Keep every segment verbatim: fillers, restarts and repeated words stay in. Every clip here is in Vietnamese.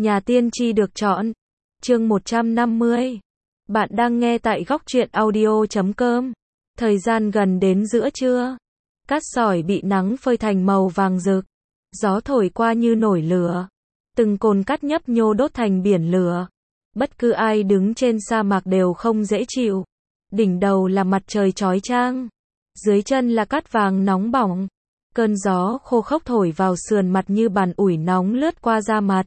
Nhà tiên tri được chọn. Chương một trăm năm mươi. Bạn đang nghe tại góc truyện audio chấm com. Thời gian gần đến giữa trưa. Cát sỏi bị nắng phơi thành màu vàng rực. Gió thổi qua như nổi lửa. Từng cồn cát nhấp nhô đốt thành biển lửa. Bất cứ ai đứng trên sa mạc đều không dễ chịu. Đỉnh đầu là mặt trời chói chang. Dưới chân là cát vàng nóng bỏng. Cơn gió khô khốc thổi vào sườn mặt như bàn ủi nóng lướt qua da mặt.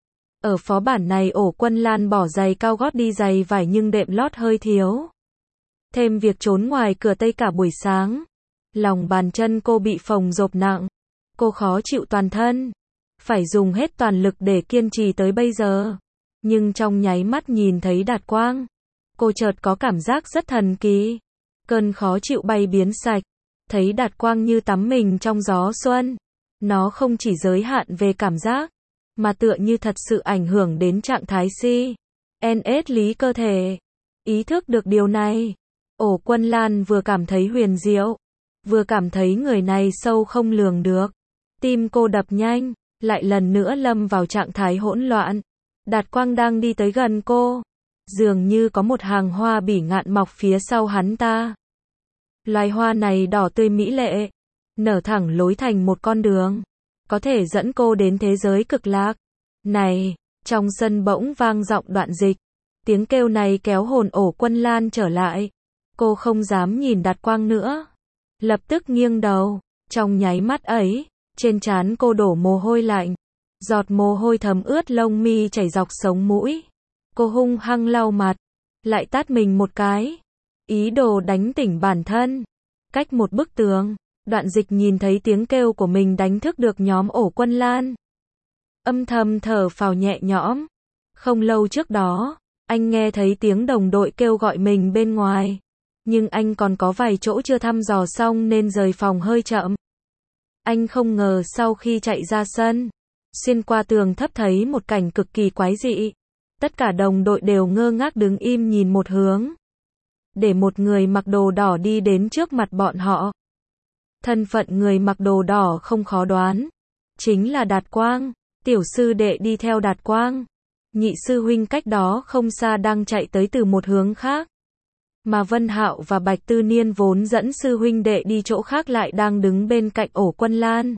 Ở phó bản này Ổ Quân Lan bỏ giày cao gót đi giày vải nhưng đệm lót hơi thiếu. Thêm việc trốn ngoài cửa Tây cả buổi sáng. Lòng bàn chân cô bị phồng rộp nặng. Cô khó chịu toàn thân. Phải dùng hết toàn lực để kiên trì tới bây giờ. Nhưng trong nháy mắt nhìn thấy Đạt Quang. Cô chợt có cảm giác rất thần kỳ. Cơn khó chịu bay biến sạch. Thấy Đạt Quang như tắm mình trong gió xuân. Nó không chỉ giới hạn về cảm giác. Mà tựa như thật sự ảnh hưởng đến trạng thái si. en ét lý cơ thể. Ý thức được điều này. Ổ Quân Lan vừa cảm thấy huyền diệu. Vừa cảm thấy người này sâu không lường được. Tim cô đập nhanh. Lại lần nữa lâm vào trạng thái hỗn loạn. Đạt Quang đang đi tới gần cô. Dường như có một hàng hoa bỉ ngạn mọc phía sau hắn ta. Loài hoa này đỏ tươi mỹ lệ. Nở thẳng lối thành một con đường. Có thể dẫn cô đến thế giới cực lạc. Này, trong sân bỗng vang giọng Đoạn Dịch. Tiếng kêu này kéo hồn Ổ Quân Lan trở lại. Cô không dám nhìn Đạt Quang nữa. Lập tức nghiêng đầu. Trong nháy mắt ấy, trên trán cô đổ mồ hôi lạnh. Giọt mồ hôi thấm ướt lông mi chảy dọc sống mũi. Cô hung hăng lau mặt. Lại tát mình một cái. Ý đồ đánh tỉnh bản thân. Cách một bức tường. Đoạn Dịch nhìn thấy tiếng kêu của mình đánh thức được nhóm Ổ Quân Lan. Âm thầm thở phào nhẹ nhõm. Không lâu trước đó, anh nghe thấy tiếng đồng đội kêu gọi mình bên ngoài. Nhưng anh còn có vài chỗ chưa thăm dò xong nên rời phòng hơi chậm. Anh không ngờ sau khi chạy ra sân, xuyên qua tường thấp thấy một cảnh cực kỳ quái dị. Tất cả đồng đội đều ngơ ngác đứng im nhìn một hướng. Để một người mặc đồ đỏ đi đến trước mặt bọn họ. Thân phận người mặc đồ đỏ không khó đoán. Chính là Đạt Quang. Tiểu sư đệ đi theo Đạt Quang. Nhị sư huynh cách đó không xa đang chạy tới từ một hướng khác. Mà Vân Hạo và Bạch Tư Niên vốn dẫn sư huynh đệ đi chỗ khác lại đang đứng bên cạnh Ổ Quân Lan.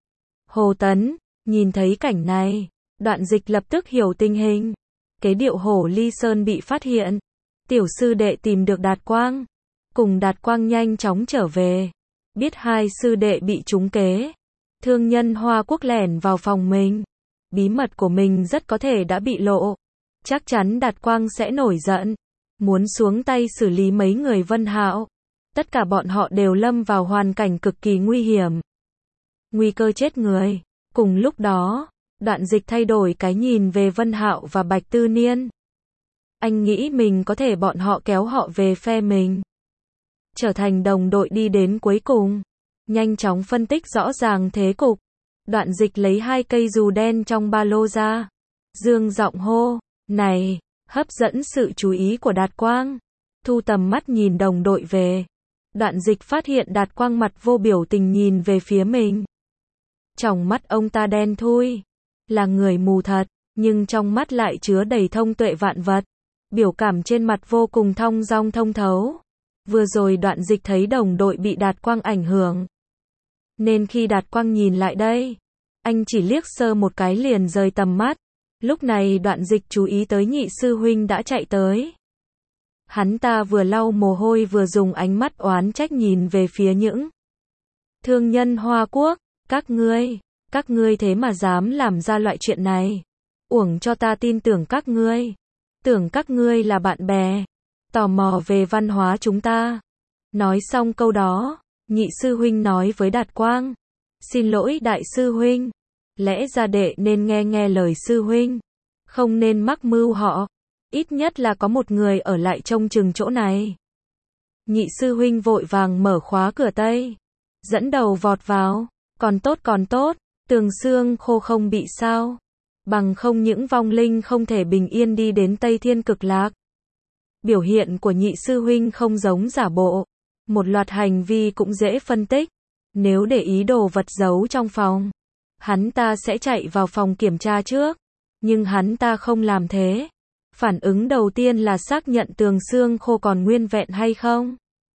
Hồ Tấn, nhìn thấy cảnh này, Đoạn Dịch lập tức hiểu tình hình. Kế điệu Hổ Ly Sơn bị phát hiện. Tiểu sư đệ tìm được Đạt Quang. Cùng Đạt Quang nhanh chóng trở về. Biết hai sư đệ bị trúng kế. Thương nhân Hoa Quốc lẻn vào phòng mình. Bí mật của mình rất có thể đã bị lộ. Chắc chắn Đạt Quang sẽ nổi giận. Muốn xuống tay xử lý mấy người Vân Hạo. Tất cả bọn họ đều lâm vào hoàn cảnh cực kỳ nguy hiểm. Nguy cơ chết người. Cùng lúc đó, Đoạn Dịch thay đổi cái nhìn về Vân Hạo và Bạch Tư Niên. Anh nghĩ mình có thể bọn họ kéo họ về phe mình. Trở thành đồng đội đi đến cuối cùng. Nhanh chóng phân tích rõ ràng thế cục. Đoạn Dịch lấy hai cây dù đen trong ba lô ra. Dương giọng hô, này, hấp dẫn sự chú ý của Đạt Quang. Thu tầm mắt nhìn đồng đội về. Đoạn Dịch phát hiện Đạt Quang mặt vô biểu tình nhìn về phía mình. Trong mắt ông ta đen thui. Là người mù thật, nhưng trong mắt lại chứa đầy thông tuệ vạn vật. Biểu cảm trên mặt vô cùng thong dong thông thấu. Vừa rồi Đoạn Dịch thấy đồng đội bị Đạt Quang ảnh hưởng. Nên khi Đạt Quang nhìn lại đây, anh chỉ liếc sơ một cái liền rời tầm mắt. Lúc này Đoạn Dịch chú ý tới nhị sư huynh đã chạy tới. Hắn ta vừa lau mồ hôi vừa dùng ánh mắt oán trách nhìn về phía những thương nhân Hoa Quốc. Các ngươi, các ngươi thế mà dám làm ra loại chuyện này. Uổng cho ta tin tưởng các ngươi. Tưởng các ngươi là bạn bè. Tò mò về văn hóa chúng ta. Nói xong câu đó, nhị sư huynh nói với Đạt Quang. Xin lỗi đại sư huynh. Lẽ ra đệ nên nghe nghe lời sư huynh. Không nên mắc mưu họ. Ít nhất là có một người ở lại trông chừng chỗ này. Nhị sư huynh vội vàng mở khóa cửa Tây. Dẫn đầu vọt vào. Còn tốt còn tốt. Tường xương khô không bị sao. Bằng không những vong linh không thể bình yên đi đến Tây Thiên Cực Lạc. Biểu hiện của nhị sư huynh không giống giả bộ. Một loạt hành vi cũng dễ phân tích. Nếu để ý đồ vật giấu trong phòng, hắn ta sẽ chạy vào phòng kiểm tra trước. Nhưng hắn ta không làm thế. Phản ứng đầu tiên là xác nhận tường xương khô còn nguyên vẹn hay không.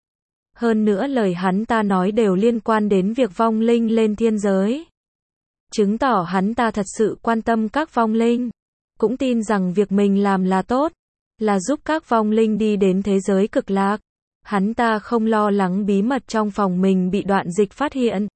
Hơn nữa lời hắn ta nói đều liên quan đến việc vong linh lên thiên giới. Chứng tỏ hắn ta thật sự quan tâm các vong linh. Cũng tin rằng việc mình làm là tốt, là giúp các vong linh đi đến thế giới cực lạc. Hắn ta không lo lắng bí mật trong phòng mình bị Đoạn Dịch phát hiện.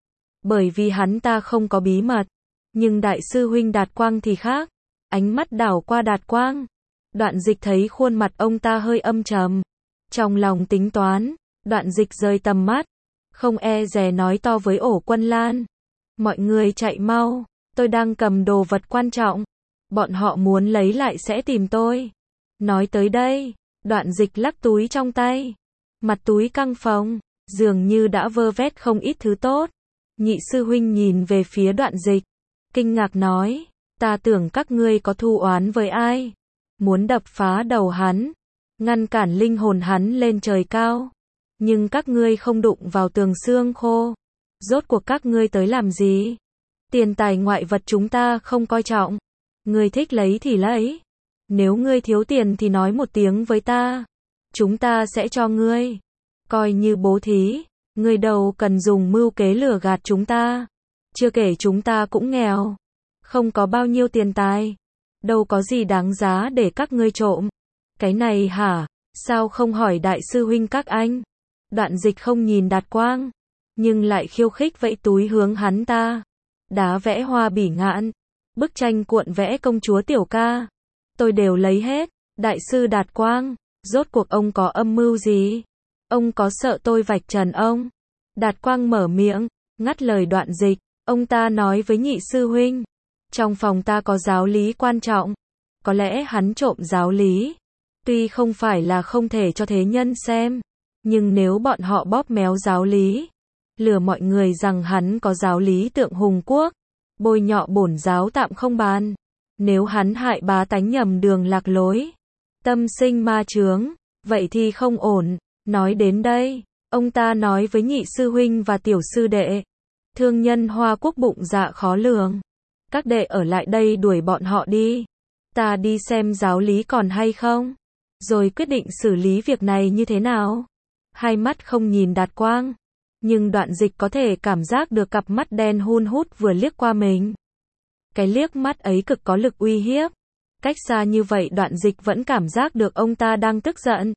Bởi vì hắn ta không có bí mật. Nhưng đại sư huynh Đạt Quang thì khác. Ánh mắt đảo qua Đạt Quang. Đoạn Dịch thấy khuôn mặt ông ta hơi âm trầm. Trong lòng tính toán, Đoạn Dịch rời tầm mắt. Không e dè nói to với Ổ Quân Lan. Mọi người chạy mau, tôi đang cầm đồ vật quan trọng. Bọn họ muốn lấy lại sẽ tìm tôi. Nói tới đây, Đoạn Dịch lắc túi trong tay. Mặt túi căng phồng, dường như đã vơ vét không ít thứ tốt. Nhị sư huynh nhìn về phía Đoạn Dịch, kinh ngạc nói, ta tưởng các ngươi có thù oán với ai. Muốn đập phá đầu hắn, ngăn cản linh hồn hắn lên trời cao. Nhưng các ngươi không đụng vào tường xương khô. Rốt cuộc các ngươi tới làm gì? Tiền tài ngoại vật chúng ta không coi trọng. Ngươi thích lấy thì lấy. Nếu ngươi thiếu tiền thì nói một tiếng với ta. Chúng ta sẽ cho ngươi. Coi như bố thí. Ngươi đâu cần dùng mưu kế lừa gạt chúng ta. Chưa kể chúng ta cũng nghèo. Không có bao nhiêu tiền tài. Đâu có gì đáng giá để các ngươi trộm. Cái này hả? Sao không hỏi đại sư huynh các anh? Đoạn Dịch không nhìn Đạt Quang. Nhưng lại khiêu khích vẫy túi hướng hắn ta. Đá vẽ hoa bỉ ngạn. Bức tranh cuộn vẽ công chúa Tiểu Ca. Tôi đều lấy hết. Đại sư Đạt Quang. Rốt cuộc ông có âm mưu gì? Ông có sợ tôi vạch trần ông? Đạt Quang mở miệng, ngắt lời Đoạn Dịch. Ông ta nói với nhị sư huynh. Trong phòng ta có giáo lý quan trọng. Có lẽ hắn trộm giáo lý. Tuy không phải là không thể cho thế nhân xem. Nhưng nếu bọn họ bóp méo giáo lý. Lừa mọi người rằng hắn có giáo lý tượng hùng quốc. Bôi nhọ bổn giáo tạm không bàn. Nếu hắn hại bá tánh nhầm đường lạc lối. Tâm sinh ma chướng. Vậy thì không ổn. Nói đến đây, ông ta nói với nhị sư huynh và tiểu sư đệ. Thương nhân Hoa Quốc bụng dạ khó lường. Các đệ ở lại đây đuổi bọn họ đi. Ta đi xem giáo lý còn hay không. Rồi quyết định xử lý việc này như thế nào. Hai mắt không nhìn Đạt Quang. Nhưng Đoạn Dịch có thể cảm giác được cặp mắt đen hun hút vừa liếc qua mình. Cái liếc mắt ấy cực có lực uy hiếp. Cách xa như vậy Đoạn Dịch vẫn cảm giác được ông ta đang tức giận.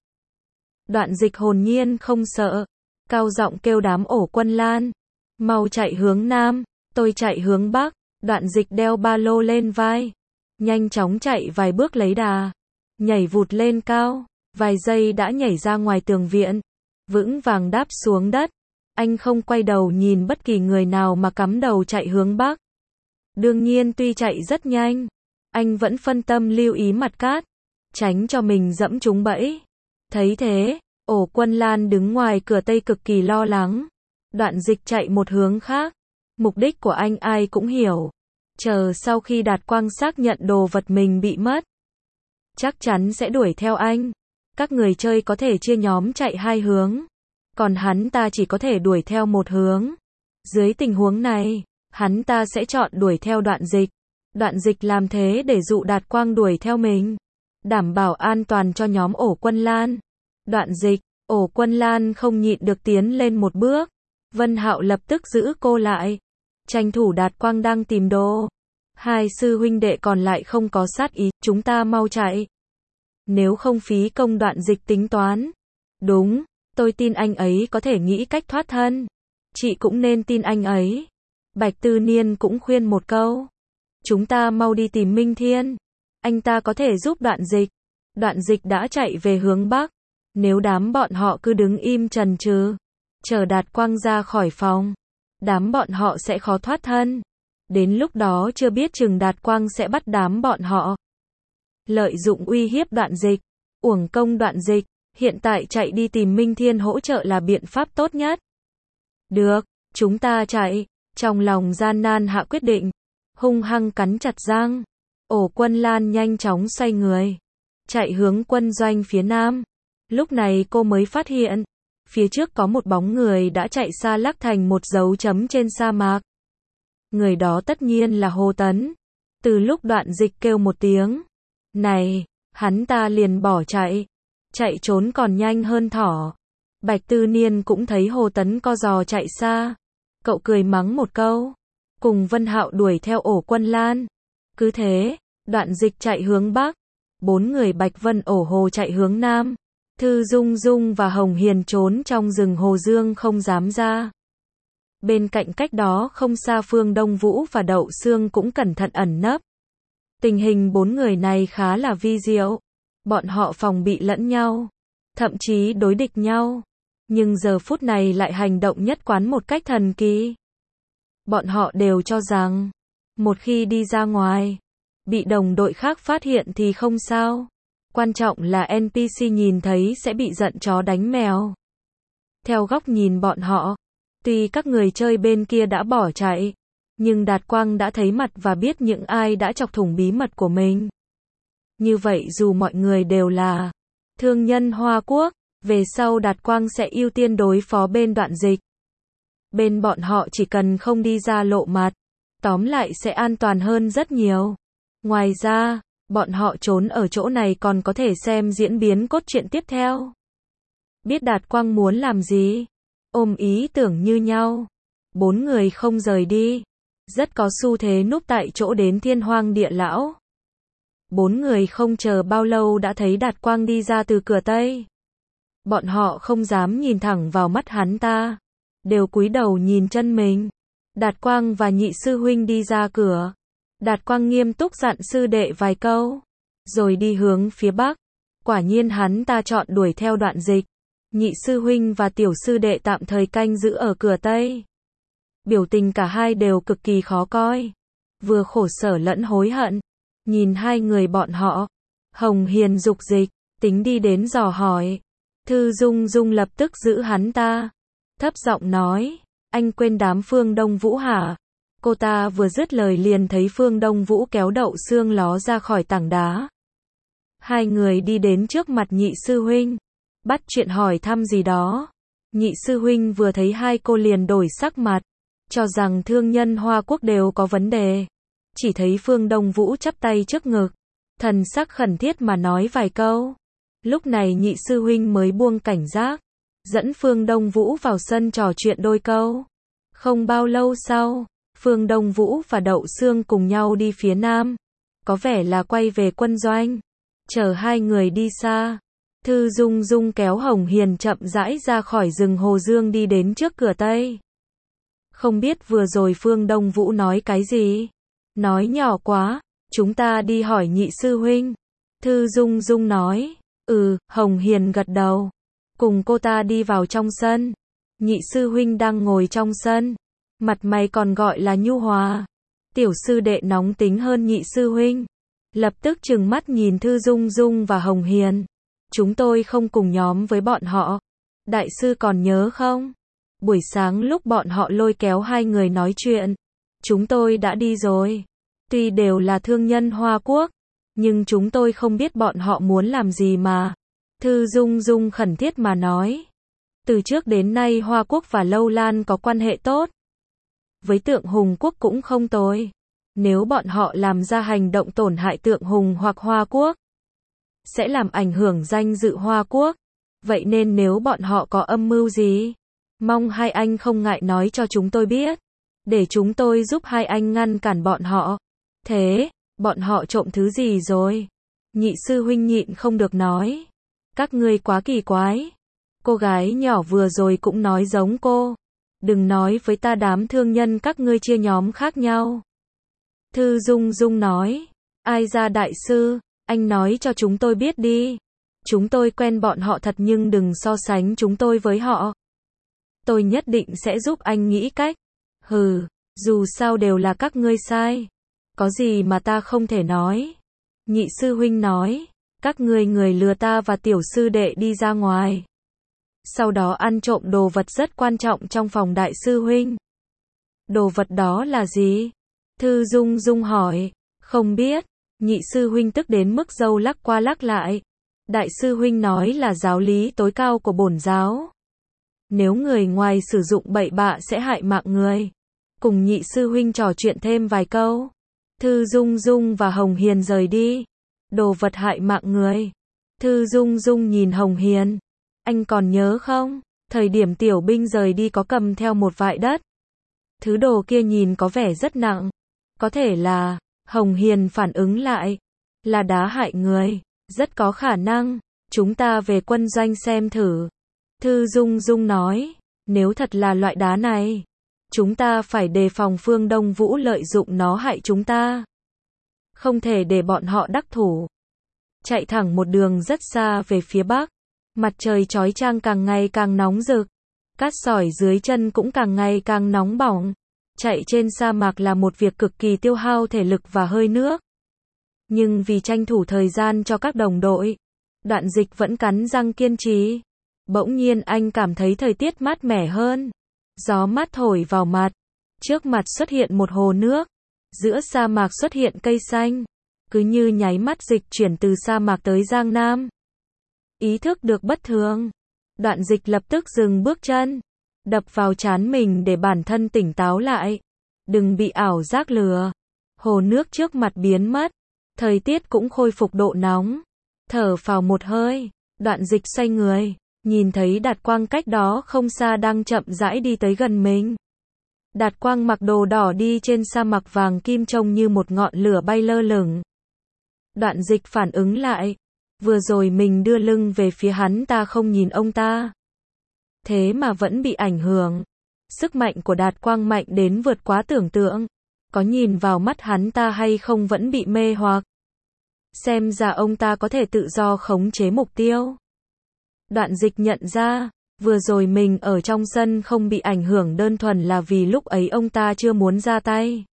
Đoạn Dịch hồn nhiên không sợ. Cao giọng kêu đám Ổ Quân Lan. Mau chạy hướng Nam, tôi chạy hướng Bắc. Đoạn Dịch đeo ba lô lên vai. Nhanh chóng chạy vài bước lấy đà. Nhảy vụt lên cao. Vài giây đã nhảy ra ngoài tường viện. Vững vàng đáp xuống đất. Anh không quay đầu nhìn bất kỳ người nào mà cắm đầu chạy hướng Bắc. Đương nhiên tuy chạy rất nhanh, anh vẫn phân tâm lưu ý mặt cát, tránh cho mình dẫm trúng bẫy. Thấy thế, Ổ Quân Lan đứng ngoài cửa Tây cực kỳ lo lắng. Đoạn Dịch chạy một hướng khác. Mục đích của anh ai cũng hiểu. Chờ sau khi Đạt Quang xác nhận đồ vật mình bị mất, chắc chắn sẽ đuổi theo anh. Các người chơi có thể chia nhóm chạy hai hướng. Còn hắn ta chỉ có thể đuổi theo một hướng. Dưới tình huống này, hắn ta sẽ chọn đuổi theo Đoạn Dịch. Đoạn Dịch làm thế để dụ Đạt Quang đuổi theo mình. Đảm bảo an toàn cho nhóm Ổ Quân Lan. Đoạn Dịch, Ổ Quân Lan không nhịn được tiến lên một bước. Vân Hạo lập tức giữ cô lại. Tranh thủ Đạt Quang đang tìm đồ. Hai sư huynh đệ còn lại không có sát ý, chúng ta mau chạy. Nếu không phí công Đoạn Dịch tính toán. Đúng, tôi tin anh ấy có thể nghĩ cách thoát thân. Chị cũng nên tin anh ấy. Bạch Tư Niên cũng khuyên một câu. Chúng ta mau đi tìm Minh Thiên. Anh ta có thể giúp Đoạn Dịch. Đoạn Dịch đã chạy về hướng Bắc. Nếu đám bọn họ cứ đứng im chần chừ, chờ Đạt Quang ra khỏi phòng, đám bọn họ sẽ khó thoát thân. Đến lúc đó chưa biết chừng Đạt Quang sẽ bắt đám bọn họ. Lợi dụng uy hiếp Đoạn Dịch, uổng công Đoạn Dịch, hiện tại chạy đi tìm Minh Thiên hỗ trợ là biện pháp tốt nhất. Được, chúng ta chạy. Trong lòng gian nan hạ quyết định, hung hăng cắn chặt răng. Ổ Quân Lan nhanh chóng xoay người, chạy hướng quân doanh phía nam. Lúc này cô mới phát hiện, phía trước có một bóng người đã chạy xa lắc thành một dấu chấm trên sa mạc. Người đó tất nhiên là Hồ Tấn. Từ lúc Đoạn Dịch kêu một tiếng này, hắn ta liền bỏ chạy. Chạy trốn còn nhanh hơn thỏ. Bạch Tư Niên cũng thấy Hồ Tấn co giò chạy xa. Cậu cười mắng một câu. Cùng Vân Hạo đuổi theo ổ Quân Lan. Cứ thế, Đoạn Dịch chạy hướng Bắc. Bốn người Bạch Vân ổ Hồ chạy hướng Nam. Thư Dung Dung và Hồng Hiền trốn trong rừng Hồ Dương không dám ra. Bên cạnh cách đó không xa Phương Đông Vũ và Đậu Xương cũng cẩn thận ẩn nấp. Tình hình bốn người này khá là vi diệu. Bọn họ phòng bị lẫn nhau, thậm chí đối địch nhau. Nhưng giờ phút này lại hành động nhất quán một cách thần kỳ. Bọn họ đều cho rằng, một khi đi ra ngoài, bị đồng đội khác phát hiện thì không sao. Quan trọng là en pê xê nhìn thấy sẽ bị giận chó đánh mèo. Theo góc nhìn bọn họ, tuy các người chơi bên kia đã bỏ chạy, nhưng Đạt Quang đã thấy mặt và biết những ai đã chọc thủng bí mật của mình. Như vậy dù mọi người đều là thương nhân Hoa Quốc, về sau Đạt Quang sẽ ưu tiên đối phó bên Đoạn Dịch. Bên bọn họ chỉ cần không đi ra lộ mặt, tóm lại sẽ an toàn hơn rất nhiều. Ngoài ra, bọn họ trốn ở chỗ này còn có thể xem diễn biến cốt truyện tiếp theo. Biết Đạt Quang muốn làm gì, ôm ý tưởng như nhau. Bốn người không rời đi, rất có xu thế núp tại chỗ đến Thiên Hoang Địa Lão. Bốn người không chờ bao lâu đã thấy Đạt Quang đi ra từ cửa Tây. Bọn họ không dám nhìn thẳng vào mắt hắn ta, đều cúi đầu nhìn chân mình. Đạt Quang và Nhị sư huynh đi ra cửa. Đạt Quang nghiêm túc dặn sư đệ vài câu, rồi đi hướng phía Bắc. Quả nhiên hắn ta chọn đuổi theo Đoạn Dịch. Nhị sư huynh và tiểu sư đệ tạm thời canh giữ ở cửa Tây. Biểu tình cả hai đều cực kỳ khó coi, vừa khổ sở lẫn hối hận. Nhìn hai người bọn họ, Hồng Hiền dục dịch, tính đi đến dò hỏi. Thư Dung Dung lập tức giữ hắn ta, thấp giọng nói, anh quên đám Phương Đông Vũ hả? Cô ta vừa dứt lời liền thấy Phương Đông Vũ kéo Đậu Xương ló ra khỏi tảng đá. Hai người đi đến trước mặt Nhị sư huynh, bắt chuyện hỏi thăm gì đó. Nhị sư huynh vừa thấy hai cô liền đổi sắc mặt, cho rằng thương nhân Hoa Quốc đều có vấn đề. Chỉ thấy Phương Đông Vũ chắp tay trước ngực, thần sắc khẩn thiết mà nói vài câu. Lúc này Nhị sư huynh mới buông cảnh giác, dẫn Phương Đông Vũ vào sân trò chuyện đôi câu. Không bao lâu sau, Phương Đông Vũ và Đậu Xương cùng nhau đi phía Nam, có vẻ là quay về quân doanh. Chờ hai người đi xa, Thư Dung Dung kéo Hồng Hiền chậm rãi ra khỏi rừng Hồ Dương đi đến trước cửa Tây. Không biết vừa rồi Phương Đông Vũ nói cái gì? Nói nhỏ quá, chúng ta đi hỏi Nhị sư huynh. Thư Dung Dung nói. Ừ, Hồng Hiền gật đầu. Cùng cô ta đi vào trong sân. Nhị sư huynh đang ngồi trong sân, mặt mày còn gọi là nhu hòa. Tiểu sư đệ nóng tính hơn Nhị sư huynh, lập tức trừng mắt nhìn Thư Dung Dung và Hồng Hiền. Chúng tôi không cùng nhóm với bọn họ. Đại sư còn nhớ không? Buổi sáng lúc bọn họ lôi kéo hai người nói chuyện, chúng tôi đã đi rồi. Tuy đều là thương nhân Hoa Quốc, nhưng chúng tôi không biết bọn họ muốn làm gì mà. Thư Dung Dung khẩn thiết mà nói. Từ trước đến nay Hoa Quốc và Lâu Lan có quan hệ tốt. Với Tượng Hùng Quốc cũng không tồi. Nếu bọn họ làm ra hành động tổn hại Tượng Hùng hoặc Hoa Quốc, sẽ làm ảnh hưởng danh dự Hoa Quốc. Vậy nên nếu bọn họ có âm mưu gì, mong hai anh không ngại nói cho chúng tôi biết, để chúng tôi giúp hai anh ngăn cản bọn họ. Thế, bọn họ trộm thứ gì rồi? Nhị sư huynh nhịn không được nói. Các ngươi quá kỳ quái. Cô gái nhỏ vừa rồi cũng nói giống cô. Đừng nói với ta đám thương nhân các ngươi chia nhóm khác nhau. Thư Dung Dung nói. Ai ra đại sư, anh nói cho chúng tôi biết đi. Chúng tôi quen bọn họ thật nhưng đừng so sánh chúng tôi với họ. Tôi nhất định sẽ giúp anh nghĩ cách. Hừ, dù sao đều là các ngươi sai. Có gì mà ta không thể nói. Nhị sư huynh nói. Các ngươi người lừa ta và tiểu sư đệ đi ra ngoài. Sau đó ăn trộm đồ vật rất quan trọng trong phòng đại sư huynh. Đồ vật đó là gì? Thư Dung Dung hỏi. Không biết. Nhị sư huynh tức đến mức râu lắc qua lắc lại. Đại sư huynh nói là giáo lý tối cao của bổn giáo. Nếu người ngoài sử dụng bậy bạ sẽ hại mạng người. Cùng nhị sư huynh trò chuyện thêm vài câu. Thư Dung Dung và Hồng Hiền rời đi. Đồ vật hại mạng người. Thư Dung Dung nhìn Hồng Hiền. Anh còn nhớ không? Thời điểm tiểu binh rời đi có cầm theo một vại đất. Thứ đồ kia nhìn có vẻ rất nặng. Có thể là, Hồng Hiền phản ứng lại, là đá hại người. Rất có khả năng, chúng ta về quân doanh xem thử. Thư Dung Dung nói, nếu thật là loại đá này, chúng ta phải đề phòng Phương Đông Vũ lợi dụng nó hại chúng ta. Không thể để bọn họ đắc thủ. Chạy thẳng một đường rất xa về phía bắc. Mặt trời chói chang càng ngày càng nóng rực. Cát sỏi dưới chân cũng càng ngày càng nóng bỏng. Chạy trên sa mạc là một việc cực kỳ tiêu hao thể lực và hơi nước. Nhưng vì tranh thủ thời gian cho các đồng đội, Đoạn Dịch vẫn cắn răng kiên trì. Bỗng nhiên anh cảm thấy thời tiết mát mẻ hơn. Gió mát thổi vào mặt. Trước mặt xuất hiện một hồ nước. Giữa sa mạc xuất hiện cây xanh. Cứ như nháy mắt Dịch chuyển từ sa mạc tới Giang Nam. Ý thức được bất thường. Đoạn Dịch lập tức dừng bước chân. Đập vào trán mình để bản thân tỉnh táo lại. Đừng bị ảo giác lừa. Hồ nước trước mặt biến mất. Thời tiết cũng khôi phục độ nóng. Thở phào một hơi. Đoạn Dịch xoay người. Nhìn thấy Đạt Quang cách đó không xa đang chậm rãi đi tới gần mình. Đạt Quang mặc đồ đỏ đi trên sa mạc vàng kim trông như một ngọn lửa bay lơ lửng. Đoạn Dịch phản ứng lại. Vừa rồi mình đưa lưng về phía hắn ta không nhìn ông ta. Thế mà vẫn bị ảnh hưởng. Sức mạnh của Đạt Quang mạnh đến vượt quá tưởng tượng. Có nhìn vào mắt hắn ta hay không vẫn bị mê hoặc. Xem ra ông ta có thể tự do khống chế mục tiêu. Đoạn Dịch nhận ra, vừa rồi mình ở trong sân không bị ảnh hưởng đơn thuần là vì lúc ấy ông ta chưa muốn ra tay.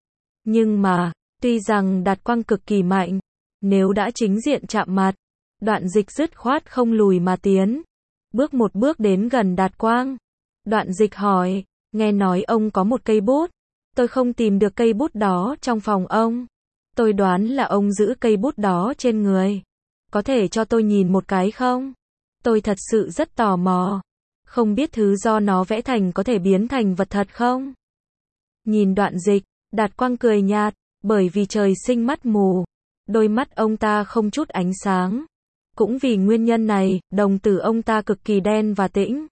Nhưng mà, tuy rằng Đạt Quang cực kỳ mạnh, nếu đã chính diện chạm mặt, Đoạn Dịch dứt khoát không lùi mà tiến. Bước một bước đến gần Đạt Quang. Đoạn Dịch hỏi, nghe nói ông có một cây bút. Tôi không tìm được cây bút đó trong phòng ông. Tôi đoán là ông giữ cây bút đó trên người. Có thể cho tôi nhìn một cái không? Tôi thật sự rất tò mò. Không biết thứ do nó vẽ thành có thể biến thành vật thật không? Nhìn Đoạn Dịch, Đạt Quang cười nhạt, bởi vì trời sinh mắt mù. Đôi mắt ông ta không chút ánh sáng. Cũng vì nguyên nhân này, đồng tử ông ta cực kỳ đen và tĩnh.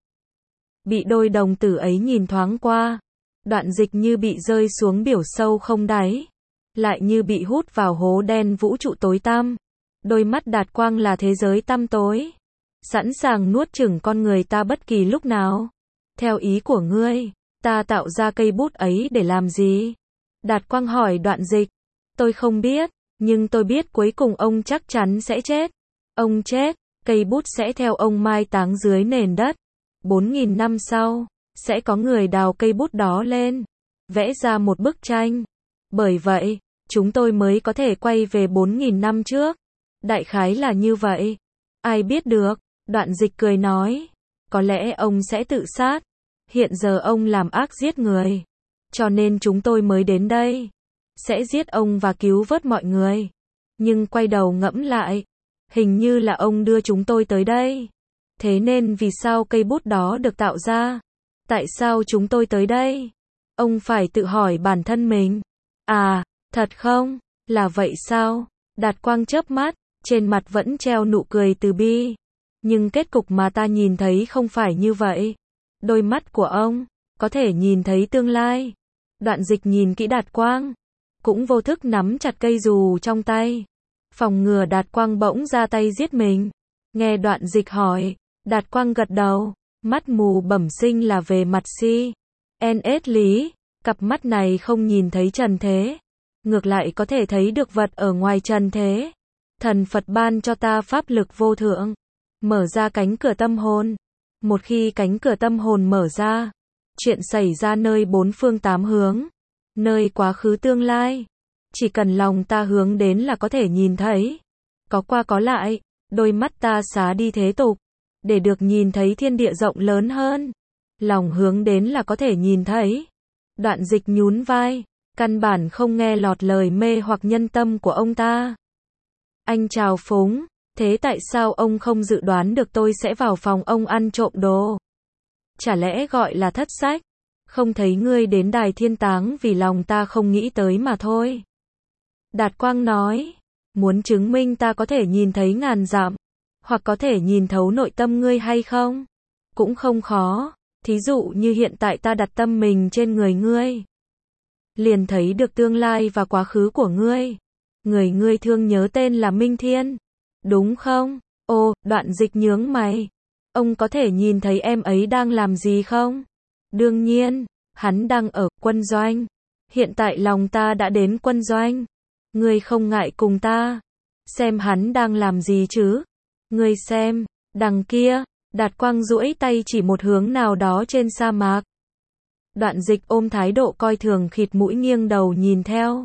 Bị đôi đồng tử ấy nhìn thoáng qua. Đoạn Dịch như bị rơi xuống biển sâu không đáy. Lại như bị hút vào hố đen vũ trụ tối tăm. Đôi mắt Đạt Quang là thế giới tăm tối. Sẵn sàng nuốt chửng con người ta bất kỳ lúc nào. Theo ý của ngươi, ta tạo ra cây bút ấy để làm gì? Đạt Quang hỏi Đoạn Dịch. Tôi không biết, nhưng tôi biết cuối cùng ông chắc chắn sẽ chết. Ông chết, cây bút sẽ theo ông mai táng dưới nền đất. Bốn nghìn năm sau, sẽ có người đào cây bút đó lên, vẽ ra một bức tranh. Bởi vậy, chúng tôi mới có thể quay về bốn nghìn năm trước. Đại khái là như vậy. Ai biết được, Đoạn Dịch cười nói. Có lẽ ông sẽ tự sát. Hiện giờ ông làm ác giết người. Cho nên chúng tôi mới đến đây. Sẽ giết ông và cứu vớt mọi người. Nhưng quay đầu ngẫm lại. Hình như là ông đưa chúng tôi tới đây. Thế nên vì sao cây bút đó được tạo ra? Tại sao chúng tôi tới đây? Ông phải tự hỏi bản thân mình. À, thật không? Là vậy sao? Đạt Quang chớp mắt, trên mặt vẫn treo nụ cười từ bi. Nhưng kết cục mà ta nhìn thấy không phải như vậy. Đôi mắt của ông, có thể nhìn thấy tương lai. Đoạn Dịch nhìn kỹ Đạt Quang. Cũng vô thức nắm chặt cây dù trong tay. Phòng ngừa Đạt Quang bỗng ra tay giết mình. Nghe Đoạn Dịch hỏi, Đạt Quang gật đầu. Mắt mù bẩm sinh là về mặt si. en ét lý. Cặp mắt này không nhìn thấy trần thế. Ngược lại có thể thấy được vật ở ngoài trần thế. Thần Phật ban cho ta pháp lực vô thượng. Mở ra cánh cửa tâm hồn. Một khi cánh cửa tâm hồn mở ra, chuyện xảy ra nơi bốn phương tám hướng. Nơi quá khứ tương lai. Chỉ cần lòng ta hướng đến là có thể nhìn thấy. Có qua có lại, đôi mắt ta xá đi thế tục. Để được nhìn thấy thiên địa rộng lớn hơn. Lòng hướng đến là có thể nhìn thấy. Đoạn Dịch nhún vai. Căn bản không nghe lọt lời mê hoặc nhân tâm của ông ta. Anh chào phúng. Thế tại sao ông không dự đoán được tôi sẽ vào phòng ông ăn trộm đồ? Chả lẽ gọi là thất sách? Không thấy ngươi đến đài thiên táng vì lòng ta không nghĩ tới mà thôi. Đạt Quang nói, muốn chứng minh ta có thể nhìn thấy ngàn dặm, hoặc có thể nhìn thấu nội tâm ngươi hay không? Cũng không khó, thí dụ như hiện tại ta đặt tâm mình trên người ngươi, liền thấy được tương lai và quá khứ của ngươi. Người ngươi thương nhớ tên là Minh Thiên, đúng không? Ô, Đoạn Dịch nhướng mày. Ông có thể nhìn thấy em ấy đang làm gì không? Đương nhiên, hắn đang ở quân doanh. Hiện tại lòng ta đã đến quân doanh. Ngươi không ngại cùng ta xem hắn đang làm gì chứ? Ngươi xem, đằng kia. Đạt Quang duỗi tay chỉ một hướng nào đó trên sa mạc. Đoạn Dịch ôm thái độ coi thường khịt mũi nghiêng đầu nhìn theo.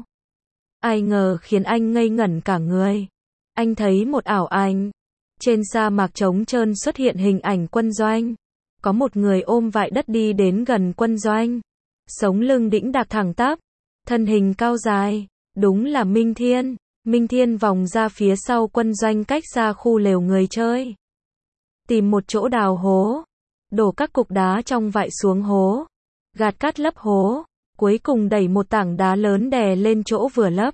Ai ngờ khiến anh ngây ngẩn cả người. Anh thấy một ảo ảnh. Trên sa mạc trống trơn xuất hiện hình ảnh quân doanh. Có một người ôm vại đất đi đến gần quân doanh. Sống lưng đĩnh đạc thẳng tắp. Thân hình cao dài. Đúng là Minh Thiên. Minh Thiên vòng ra phía sau quân doanh cách xa khu lều người chơi. Tìm một chỗ đào hố. Đổ các cục đá trong vại xuống hố. Gạt cát lấp hố. Cuối cùng đẩy một tảng đá lớn đè lên chỗ vừa lấp.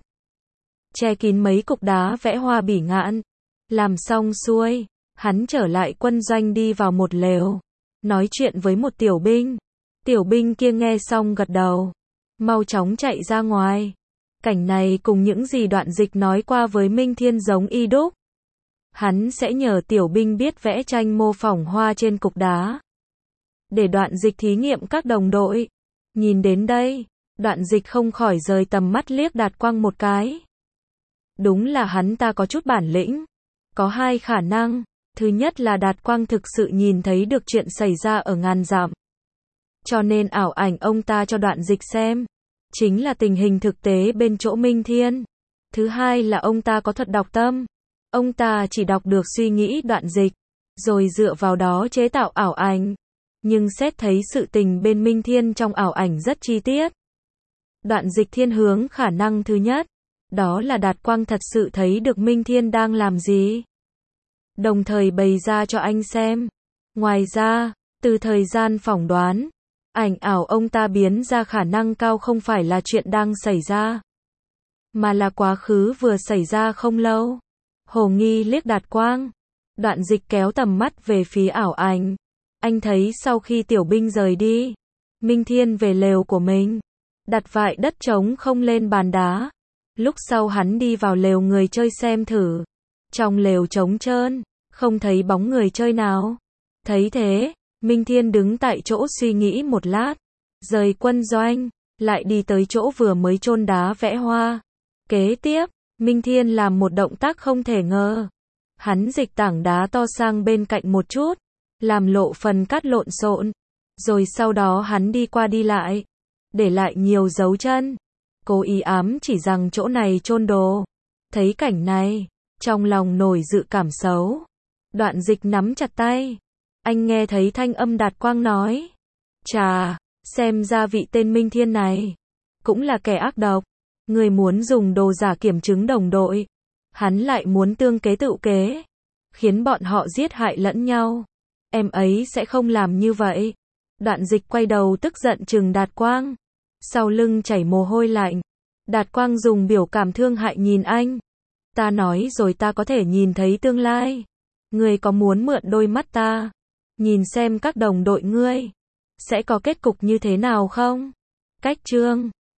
Che kín mấy cục đá vẽ hoa bỉ ngạn. Làm xong xuôi, hắn trở lại quân doanh đi vào một lều. Nói chuyện với một tiểu binh. Tiểu binh kia nghe xong gật đầu. Mau chóng chạy ra ngoài. Cảnh này cùng những gì Đoạn Dịch nói qua với Minh Thiên giống y đúc. Hắn sẽ nhờ tiểu binh biết vẽ tranh mô phỏng hoa trên cục đá. Để Đoạn Dịch thí nghiệm các đồng đội. Nhìn đến đây, Đoạn Dịch không khỏi rời tầm mắt liếc Đạt Quang một cái. Đúng là hắn ta có chút bản lĩnh. Có hai khả năng. Thứ nhất là Đạt Quang thực sự nhìn thấy được chuyện xảy ra ở ngàn dặm. Cho nên ảo ảnh ông ta cho Đoạn Dịch xem. Chính là tình hình thực tế bên chỗ Minh Thiên. Thứ hai là ông ta có thuật đọc tâm. Ông ta chỉ đọc được suy nghĩ Đoạn Dịch. Rồi dựa vào đó chế tạo ảo ảnh. Nhưng xét thấy sự tình bên Minh Thiên trong ảo ảnh rất chi tiết. Đoạn Dịch thiên hướng khả năng thứ nhất. Đó là Đạt Quang thật sự thấy được Minh Thiên đang làm gì. Đồng thời bày ra cho anh xem. Ngoài ra, từ thời gian phỏng đoán, ảnh ảo ông ta biến ra khả năng cao không phải là chuyện đang xảy ra, mà là quá khứ vừa xảy ra không lâu. Hồ nghi liếc Đạt Quang. Đoạn Dịch kéo tầm mắt về phía ảo ảnh. Anh thấy sau khi tiểu binh rời đi, Minh Thiên về lều của mình, đặt vại đất trống không lên bàn đá. Lúc sau hắn đi vào lều người chơi xem thử. Trong lều trống trơn, không thấy bóng người chơi nào. Thấy thế, Minh Thiên đứng tại chỗ suy nghĩ một lát. Rời quân doanh, lại đi tới chỗ vừa mới chôn đá vẽ hoa. Kế tiếp, Minh Thiên làm một động tác không thể ngờ. Hắn dịch tảng đá to sang bên cạnh một chút, làm lộ phần cát lộn xộn. Rồi sau đó hắn đi qua đi lại, để lại nhiều dấu chân. Cố ý ám chỉ rằng chỗ này chôn đồ. Thấy cảnh này, trong lòng nổi dự cảm xấu. Đoạn Dịch nắm chặt tay. Anh nghe thấy thanh âm Đạt Quang nói. Chà, xem ra vị tên Minh Thiên này cũng là kẻ ác độc. Người muốn dùng đồ giả kiểm chứng đồng đội. Hắn lại muốn tương kế tự kế, khiến bọn họ giết hại lẫn nhau. Em ấy sẽ không làm như vậy. Đoạn Dịch quay đầu tức giận trừng Đạt Quang. Sau lưng chảy mồ hôi lạnh. Đạt Quang dùng biểu cảm thương hại nhìn anh. Ta nói rồi, ta có thể nhìn thấy tương lai. Ngươi có muốn mượn đôi mắt ta, nhìn xem các đồng đội ngươi sẽ có kết cục như thế nào không? Cách chương